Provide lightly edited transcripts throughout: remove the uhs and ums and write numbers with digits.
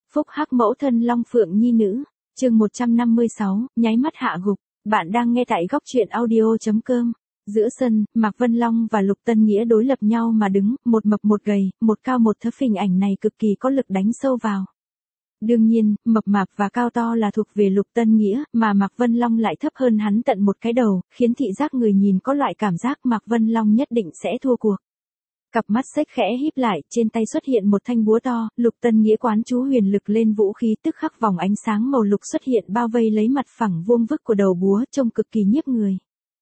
Phúc hắc mẫu thân Long Phượng nhi nữ, chương 156, nháy mắt hạ gục. Bạn đang nghe tại góc truyện audio.com. Giữa sân, Mạc Vân Long và Lục Tân Nghĩa đối lập nhau mà đứng, một mập một gầy, một cao một thấp, hình ảnh này cực kỳ có lực đánh sâu vào. Đương nhiên, mập mạp và cao to là thuộc về Lục Tân Nghĩa, mà Mạc Vân Long lại thấp hơn hắn tận một cái đầu, khiến thị giác người nhìn có loại cảm giác Mạc Vân Long nhất định sẽ thua cuộc. Cặp mắt xếch khẽ híp lại, trên tay xuất hiện một thanh búa to, Lục Tân Nghĩa quán chú huyền lực lên vũ khí, tức khắc vòng ánh sáng màu lục xuất hiện bao vây lấy mặt phẳng vuông vức của đầu búa, trông cực kỳ nhiếp người.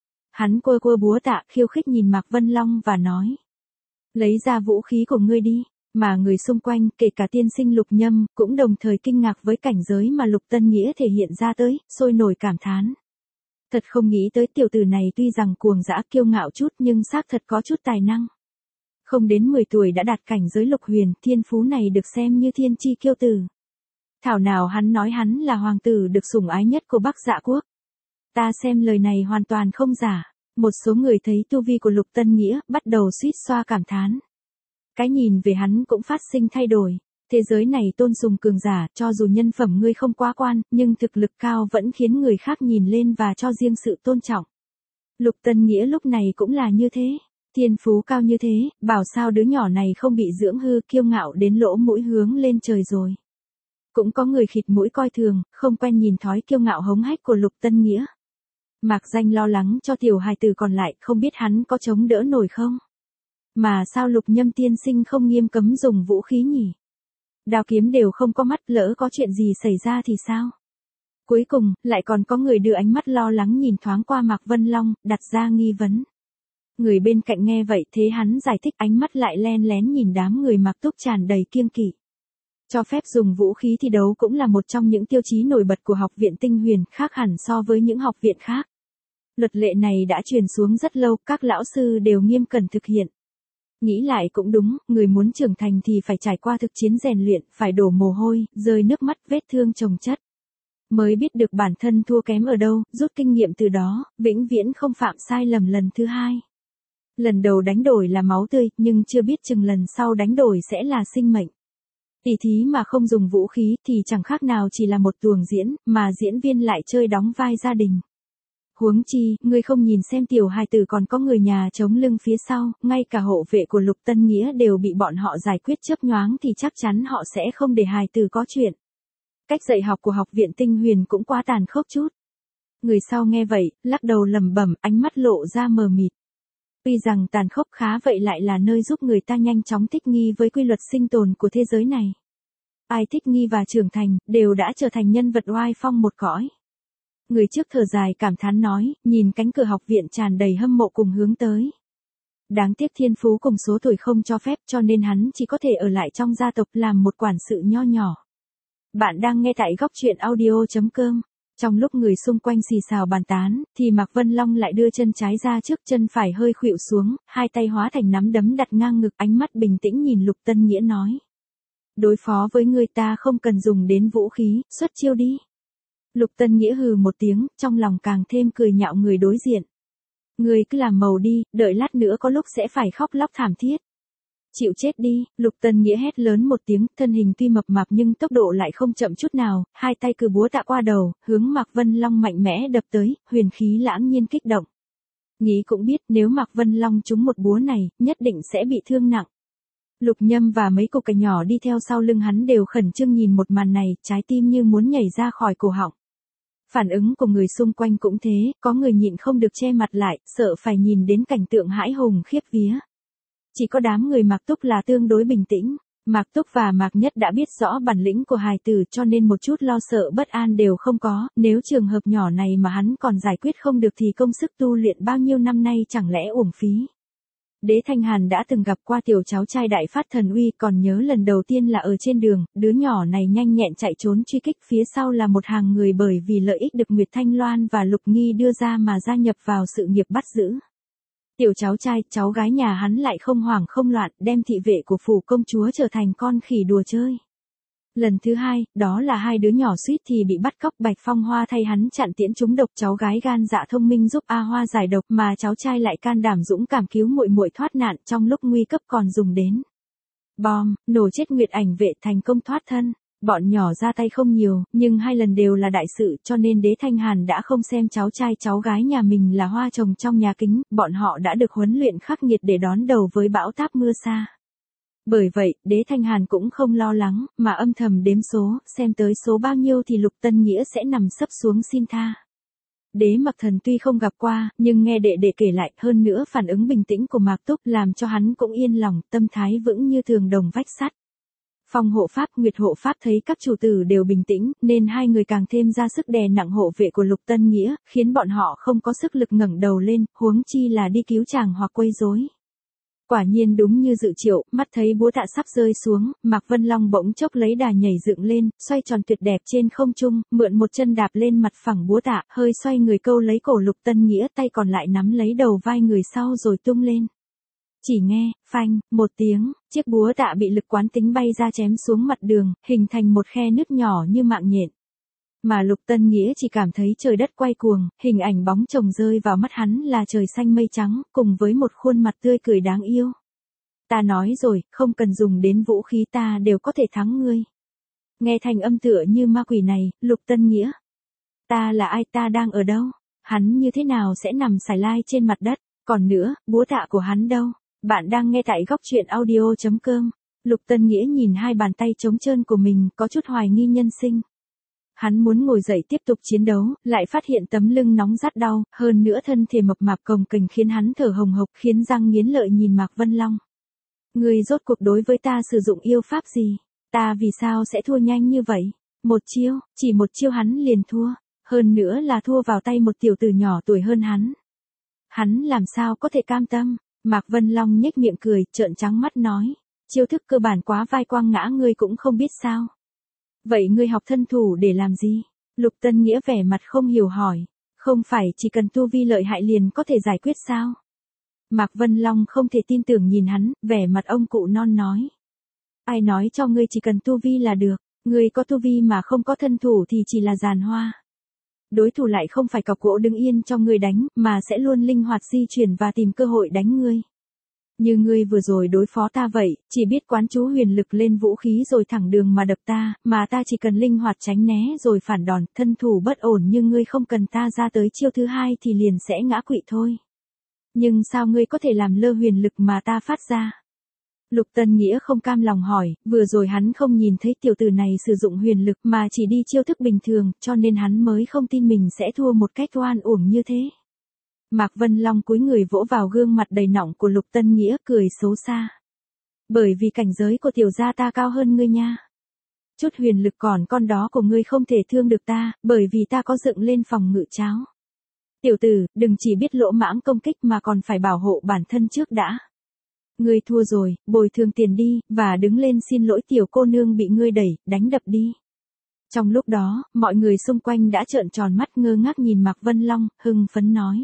Hắn quơ búa tạ, khiêu khích nhìn Mạc Vân Long và nói: "Lấy ra vũ khí của ngươi đi." Mà người xung quanh, kể cả tiên sinh Lục Nhâm, cũng đồng thời kinh ngạc với cảnh giới mà Lục Tân Nghĩa thể hiện ra tới, sôi nổi cảm thán. Thật không nghĩ tới tiểu tử này tuy rằng cuồng dã kiêu ngạo chút nhưng xác thật có chút tài năng. Không đến 10 tuổi đã đạt cảnh giới lục huyền, thiên phú này được xem như thiên chi kiêu tử. Thảo nào hắn nói hắn là hoàng tử được sủng ái nhất của Bắc Dạ quốc. Ta xem lời này hoàn toàn không giả. Một số người thấy tu vi của Lục Tân Nghĩa, bắt đầu suýt xoa cảm thán. Cái nhìn về hắn cũng phát sinh thay đổi. Thế giới này tôn sùng cường giả, cho dù nhân phẩm ngươi không quá quan, nhưng thực lực cao vẫn khiến người khác nhìn lên và cho riêng sự tôn trọng. Lục Tân Nghĩa lúc này cũng là như thế. Thiên phú cao như thế, bảo sao đứa nhỏ này không bị dưỡng hư kiêu ngạo đến lỗ mũi hướng lên trời rồi. Cũng có người khịt mũi coi thường, không quen nhìn thói kiêu ngạo hống hách của Lục Tân Nghĩa. Mạc Danh lo lắng cho tiểu hài tử còn lại, không biết hắn có chống đỡ nổi không. Mà sao Lục Nhâm tiên sinh không nghiêm cấm dùng vũ khí nhỉ? Đao kiếm đều không có mắt, lỡ có chuyện gì xảy ra thì sao? Cuối cùng, lại còn có người đưa ánh mắt lo lắng nhìn thoáng qua Mạc Vân Long, đặt ra nghi vấn. Người bên cạnh nghe vậy thế hắn giải thích, ánh mắt lại len lén nhìn đám người mặc túc tràn đầy kiêng kỵ. Cho phép dùng vũ khí thi đấu cũng là một trong những tiêu chí nổi bật của học viện Tinh Huyền, khác hẳn so với những học viện khác. Luật lệ này đã truyền xuống rất lâu, các lão sư đều nghiêm cẩn thực hiện. Nghĩ lại cũng đúng, người muốn trưởng thành thì phải trải qua thực chiến rèn luyện, phải đổ mồ hôi, rơi nước mắt, vết thương chồng chất. Mới biết được bản thân thua kém ở đâu, rút kinh nghiệm từ đó, vĩnh viễn không phạm sai lầm lần thứ hai. Lần đầu đánh đổi là máu tươi, nhưng chưa biết chừng lần sau đánh đổi sẽ là sinh mệnh. Tỉ thí mà không dùng vũ khí thì chẳng khác nào chỉ là một tuồng diễn, mà diễn viên lại chơi đóng vai gia đình. Huống chi, ngươi không nhìn xem tiểu hài tử còn có người nhà chống lưng phía sau, ngay cả hộ vệ của Lục Tân Nghĩa đều bị bọn họ giải quyết chớp nhoáng thì chắc chắn họ sẽ không để hài tử có chuyện. Cách dạy học của học viện Tinh Huyền cũng quá tàn khốc chút. Người sau nghe vậy, lắc đầu lẩm bẩm, ánh mắt lộ ra mờ mịt. Tuy rằng tàn khốc khá vậy lại là nơi giúp người ta nhanh chóng thích nghi với quy luật sinh tồn của thế giới này. Ai thích nghi và trưởng thành, đều đã trở thành nhân vật oai phong một cõi. Người trước thở dài cảm thán nói, nhìn cánh cửa học viện tràn đầy hâm mộ cùng hướng tới. Đáng tiếc thiên phú cùng số tuổi không cho phép, cho nên hắn chỉ có thể ở lại trong gia tộc làm một quản sự nho nhỏ. Bạn đang nghe tại góc truyện audio.com. Trong lúc người xung quanh xì xào bàn tán, thì Mạc Vân Long lại đưa chân trái ra trước, chân phải hơi khuỵu xuống, hai tay hóa thành nắm đấm đặt ngang ngực, ánh mắt bình tĩnh nhìn Lục Tân Nghĩa nói. Đối phó với người ta không cần dùng đến vũ khí, xuất chiêu đi. Lục Tân Nghĩa hừ một tiếng, trong lòng càng thêm cười nhạo người đối diện. Người cứ làm màu đi, đợi lát nữa có lúc sẽ phải khóc lóc thảm thiết. Chịu chết đi, Lục Tân Nghĩa hét lớn một tiếng, thân hình tuy mập mạp nhưng tốc độ lại không chậm chút nào, hai tay cứ búa tạ qua đầu, hướng Mạc Vân Long mạnh mẽ đập tới, huyền khí lãng nhiên kích động. Nghĩ cũng biết nếu Mạc Vân Long trúng một búa này, nhất định sẽ bị thương nặng. Lục Nhâm và mấy cô cải nhỏ đi theo sau lưng hắn đều khẩn trương nhìn một màn này, trái tim như muốn nhảy ra khỏi cổ họng. Phản ứng của người xung quanh cũng thế, có người nhịn không được che mặt lại, sợ phải nhìn đến cảnh tượng hãi hùng khiếp vía. Chỉ có đám người Mạc Túc là tương đối bình tĩnh. Mạc Túc và Mạc Nhất đã biết rõ bản lĩnh của hài tử cho nên một chút lo sợ bất an đều không có, nếu trường hợp nhỏ này mà hắn còn giải quyết không được thì công sức tu luyện bao nhiêu năm nay chẳng lẽ uổng phí. Đế Thanh Hàn đã từng gặp qua tiểu cháu trai đại phát thần uy, còn nhớ lần đầu tiên là ở trên đường, đứa nhỏ này nhanh nhẹn chạy trốn truy kích, phía sau là một hàng người bởi vì lợi ích được Nguyệt Thanh Loan và Lục Nghi đưa ra mà gia nhập vào sự nghiệp bắt giữ. Tiểu cháu trai, cháu gái nhà hắn lại không hoảng không loạn, đem thị vệ của phủ công chúa trở thành con khỉ đùa chơi. Lần thứ hai, đó là hai đứa nhỏ suýt thì bị bắt cóc, Bạch Phong Hoa thay hắn chặn tiễn trúng độc, cháu gái gan dạ thông minh giúp A Hoa giải độc, mà cháu trai lại can đảm dũng cảm cứu muội muội thoát nạn, trong lúc nguy cấp còn dùng đến bom, nổ chết Nguyệt Ảnh vệ, thành công thoát thân. Bọn nhỏ ra tay không nhiều, nhưng 2 lần đều là đại sự, cho nên Đế Thanh Hàn đã không xem cháu trai cháu gái nhà mình là hoa trồng trong nhà kính, bọn họ đã được huấn luyện khắc nghiệt để đón đầu với bão táp mưa sa. Bởi vậy, Đế Thanh Hàn cũng không lo lắng, mà âm thầm đếm số, xem tới số bao nhiêu thì Lục Tân Nghĩa sẽ nằm sấp xuống xin tha. Đế Mặc Thần tuy không gặp qua, nhưng nghe đệ đệ kể lại, hơn nữa phản ứng bình tĩnh của Mạc Túc làm cho hắn cũng yên lòng, tâm thái vững như tường đồng vách sắt. Phong hộ pháp, Nguyệt hộ pháp thấy các chủ tử đều bình tĩnh, nên 2 người càng thêm ra sức đè nặng hộ vệ của Lục Tân Nghĩa, khiến bọn họ không có sức lực ngẩng đầu lên, huống chi là đi cứu chàng hoặc quấy rối. Quả nhiên đúng như dự triệu, mắt thấy búa tạ sắp rơi xuống, Mạc Vân Long bỗng chốc lấy đà nhảy dựng lên, xoay tròn tuyệt đẹp trên không trung, mượn một chân đạp lên mặt phẳng búa tạ, hơi xoay người câu lấy cổ Lục Tân Nghĩa, tay còn lại nắm lấy đầu vai người sau rồi tung lên. Chỉ nghe, phanh, một tiếng, chiếc búa tạ bị lực quán tính bay ra chém xuống mặt đường, hình thành một khe nứt nhỏ như mạng nhện. Mà Lục Tân Nghĩa chỉ cảm thấy trời đất quay cuồng, hình ảnh bóng chồng rơi vào mắt hắn là trời xanh mây trắng, cùng với một khuôn mặt tươi cười đáng yêu. Ta nói rồi, không cần dùng đến vũ khí ta đều có thể thắng ngươi. Nghe thành âm tựa như ma quỷ này, Lục Tân Nghĩa. Ta là ai, ta đang ở đâu? Hắn như thế nào sẽ nằm sải lai trên mặt đất? Còn nữa, búa tạ của hắn đâu? Bạn đang nghe tại góc truyện audio.com. Lục Tân Nghĩa nhìn 2 bàn tay trống trơn của mình, có chút hoài nghi nhân sinh. Hắn muốn ngồi dậy tiếp tục chiến đấu, lại phát hiện tấm lưng nóng rát đau, hơn nữa thân thể mập mạp cồng kềnh khiến hắn thở hồng hộc, khiến răng nghiến lợi nhìn Mạc Vân Long. Ngươi rốt cuộc đối với ta sử dụng yêu pháp gì? Ta vì sao sẽ thua nhanh như vậy? Một chiêu, chỉ một chiêu hắn liền thua, hơn nữa là thua vào tay một tiểu tử nhỏ tuổi hơn hắn. Hắn làm sao có thể cam tâm? Mạc Vân Long nhếch miệng cười, trợn trắng mắt nói, chiêu thức cơ bản quá vai quang ngã ngươi cũng không biết sao? Vậy ngươi học thân thủ để làm gì? Lục Tân Nghĩa vẻ mặt không hiểu hỏi, không phải chỉ cần tu vi lợi hại liền có thể giải quyết sao? Mạc Vân Long không thể tin tưởng nhìn hắn, vẻ mặt ông cụ non nói. Ai nói cho ngươi chỉ cần tu vi là được, ngươi có tu vi mà không có thân thủ thì chỉ là giàn hoa. Đối thủ lại không phải cọc gỗ đứng yên cho ngươi đánh, mà sẽ luôn linh hoạt di chuyển và tìm cơ hội đánh ngươi. Như ngươi vừa rồi đối phó ta vậy, chỉ biết quán chú huyền lực lên vũ khí rồi thẳng đường mà đập ta, mà ta chỉ cần linh hoạt tránh né rồi phản đòn, thân thủ bất ổn nhưng ngươi không cần ta ra tới chiêu thứ 2 thì liền sẽ ngã quỵ thôi. Nhưng sao ngươi có thể làm lơ huyền lực mà ta phát ra? Lục Tân Nghĩa không cam lòng hỏi, vừa rồi hắn không nhìn thấy tiểu tử này sử dụng huyền lực mà chỉ đi chiêu thức bình thường, cho nên hắn mới không tin mình sẽ thua một cách oan uổng như thế. Mạc Vân Long cúi người vỗ vào gương mặt đầy nọng của Lục Tân Nghĩa cười xấu xa. Bởi vì cảnh giới của tiểu gia ta cao hơn ngươi nha. Chút huyền lực còn con đó của ngươi không thể thương được ta, bởi vì ta có dựng lên phòng ngự cháo. Tiểu tử, đừng chỉ biết lỗ mãng công kích mà còn phải bảo hộ bản thân trước đã. Ngươi thua rồi, bồi thường tiền đi, và đứng lên xin lỗi tiểu cô nương bị ngươi đẩy, đánh đập đi. Trong lúc đó, mọi người xung quanh đã trợn tròn mắt ngơ ngác nhìn Mạc Vân Long, hưng phấn nói.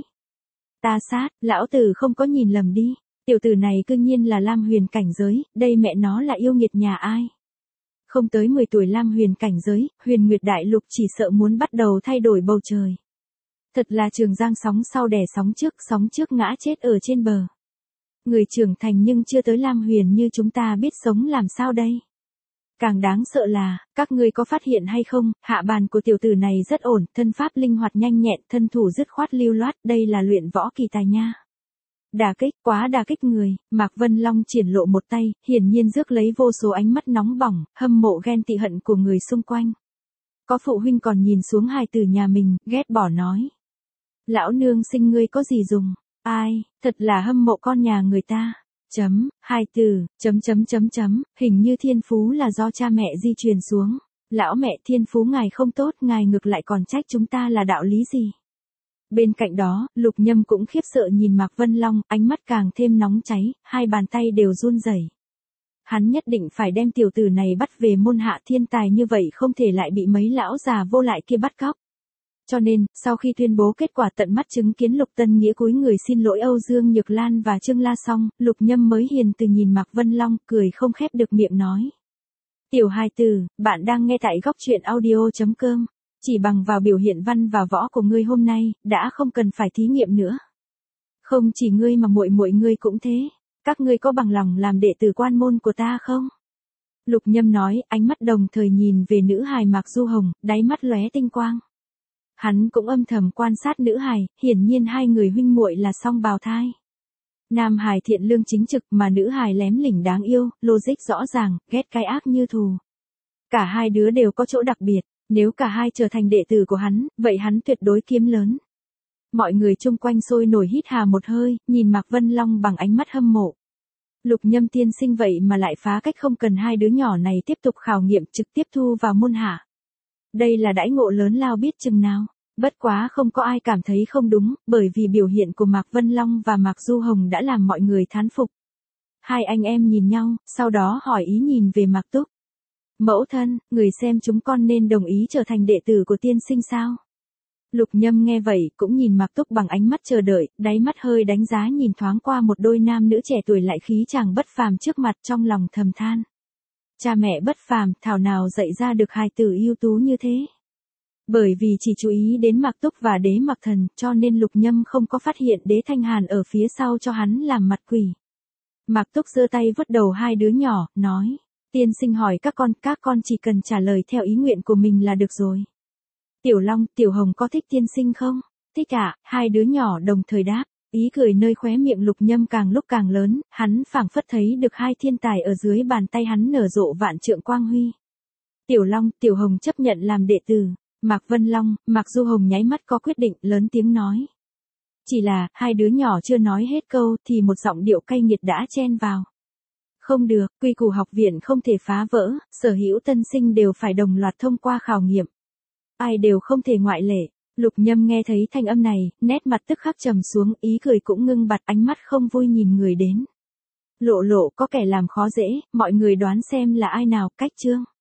Ta sát, lão tử không có nhìn lầm đi, tiểu tử này cư nhiên là Lam Huyền cảnh giới, đây mẹ nó là yêu nghiệt nhà ai. Không tới 10 tuổi Lam Huyền cảnh giới, Huyền Nguyệt Đại Lục chỉ sợ muốn bắt đầu thay đổi bầu trời. Thật là Trường Giang sóng sau đè sóng trước ngã chết ở trên bờ. Người trưởng thành nhưng chưa tới Lam Huyền như chúng ta biết sống làm sao đây? Càng đáng sợ là, các ngươi có phát hiện hay không, hạ bàn của tiểu tử này rất ổn, thân pháp linh hoạt nhanh nhẹn, thân thủ dứt khoát lưu loát, đây là luyện võ kỳ tài nha. Đả kích, quá đả kích người, Mạc Vân Long triển lộ một tay, hiển nhiên rước lấy vô số ánh mắt nóng bỏng, hâm mộ ghen tị hận của người xung quanh. Có phụ huynh còn nhìn xuống hài tử nhà mình, ghét bỏ nói. Lão nương sinh ngươi có gì dùng, ai, thật là hâm mộ con nhà người ta. Hai từ, hình như thiên phú là do cha mẹ di truyền xuống. Lão mẹ thiên phú ngài không tốt, ngài ngược lại còn trách chúng ta là đạo lý gì. Bên cạnh đó, Lục Nhâm cũng khiếp sợ nhìn Mạc Vân Long, ánh mắt càng thêm nóng cháy, 2 bàn tay đều run rẩy. Hắn nhất định phải đem tiểu tử này bắt về môn hạ, thiên tài như vậy không thể lại bị mấy lão già vô lại kia bắt cóc. Cho nên, sau khi tuyên bố kết quả tận mắt chứng kiến Lục Tân Nghĩa cúi người xin lỗi Âu Dương Nhược Lan và Trương La xong, Lục Nhâm mới hiền từ nhìn Mạc Vân Long, cười không khép được miệng nói. Tiểu hài tử, bạn đang nghe tại góc truyện audio.com. Chỉ bằng vào biểu hiện văn và võ của ngươi hôm nay, đã không cần phải thí nghiệm nữa. Không chỉ ngươi mà muội muội ngươi cũng thế. Các ngươi có bằng lòng làm đệ tử quan môn của ta không? Lục Nhâm nói, ánh mắt đồng thời nhìn về nữ hài Mạc Du Hồng, đáy mắt lóe tinh quang. Hắn cũng âm thầm quan sát nữ hài, hiển nhiên hai người huynh muội là song bào thai. Nam hài thiện lương chính trực mà nữ hài lém lỉnh đáng yêu, logic rõ ràng, ghét cái ác như thù. Cả hai đứa đều có chỗ đặc biệt, nếu cả hai trở thành đệ tử của hắn, vậy hắn tuyệt đối kiếm lớn. Mọi người chung quanh sôi nổi hít hà một hơi, nhìn Mạc Vân Long bằng ánh mắt hâm mộ. Lục Nhâm tiên sinh vậy mà lại phá cách không cần hai đứa nhỏ này tiếp tục khảo nghiệm trực tiếp thu vào môn hạ. Đây là đãi ngộ lớn lao biết chừng nào. Bất quá không có ai cảm thấy không đúng, bởi vì biểu hiện của Mạc Vân Long và Mạc Du Hồng đã làm mọi người thán phục. Hai anh em nhìn nhau, sau đó hỏi ý nhìn về Mạc Túc. Mẫu thân, người xem chúng con nên đồng ý trở thành đệ tử của tiên sinh sao? Lục Nhâm nghe vậy cũng nhìn Mạc Túc bằng ánh mắt chờ đợi, đáy mắt hơi đánh giá nhìn thoáng qua một đôi nam nữ trẻ tuổi lại khí chàng bất phàm trước mặt trong lòng thầm than. Cha mẹ bất phàm, thảo nào dạy ra được hài tử ưu tú như thế. Bởi vì chỉ chú ý đến Mạc Túc và Đế Mặc Thần, cho nên Lục Nhâm không có phát hiện Đế Thanh Hàn ở phía sau cho hắn làm mặt quỷ. Mạc Túc giơ tay vuốt đầu hai đứa nhỏ, nói, tiên sinh hỏi các con chỉ cần trả lời theo ý nguyện của mình là được rồi. Tiểu Long, Tiểu Hồng có thích tiên sinh không? Thích ạ, hai đứa nhỏ đồng thời đáp, ý cười nơi khóe miệng Lục Nhâm càng lúc càng lớn, hắn phảng phất thấy được hai thiên tài ở dưới bàn tay hắn nở rộ vạn trượng quang huy. Tiểu Long, Tiểu Hồng chấp nhận làm đệ tử. Mạc Vân Long, Mạc Du Hồng nháy mắt có quyết định, lớn tiếng nói. Chỉ là, hai đứa nhỏ chưa nói hết câu thì một giọng điệu cay nghiệt đã chen vào. Không được, quy củ học viện không thể phá vỡ, sở hữu tân sinh đều phải đồng loạt thông qua khảo nghiệm. Ai đều không thể ngoại lệ. Lục Nhâm nghe thấy thanh âm này, nét mặt tức khắc trầm xuống, ý cười cũng ngưng bặt, ánh mắt không vui nhìn người đến. Lộ lộ có kẻ làm khó dễ, mọi người đoán xem là ai nào, Cách Trương.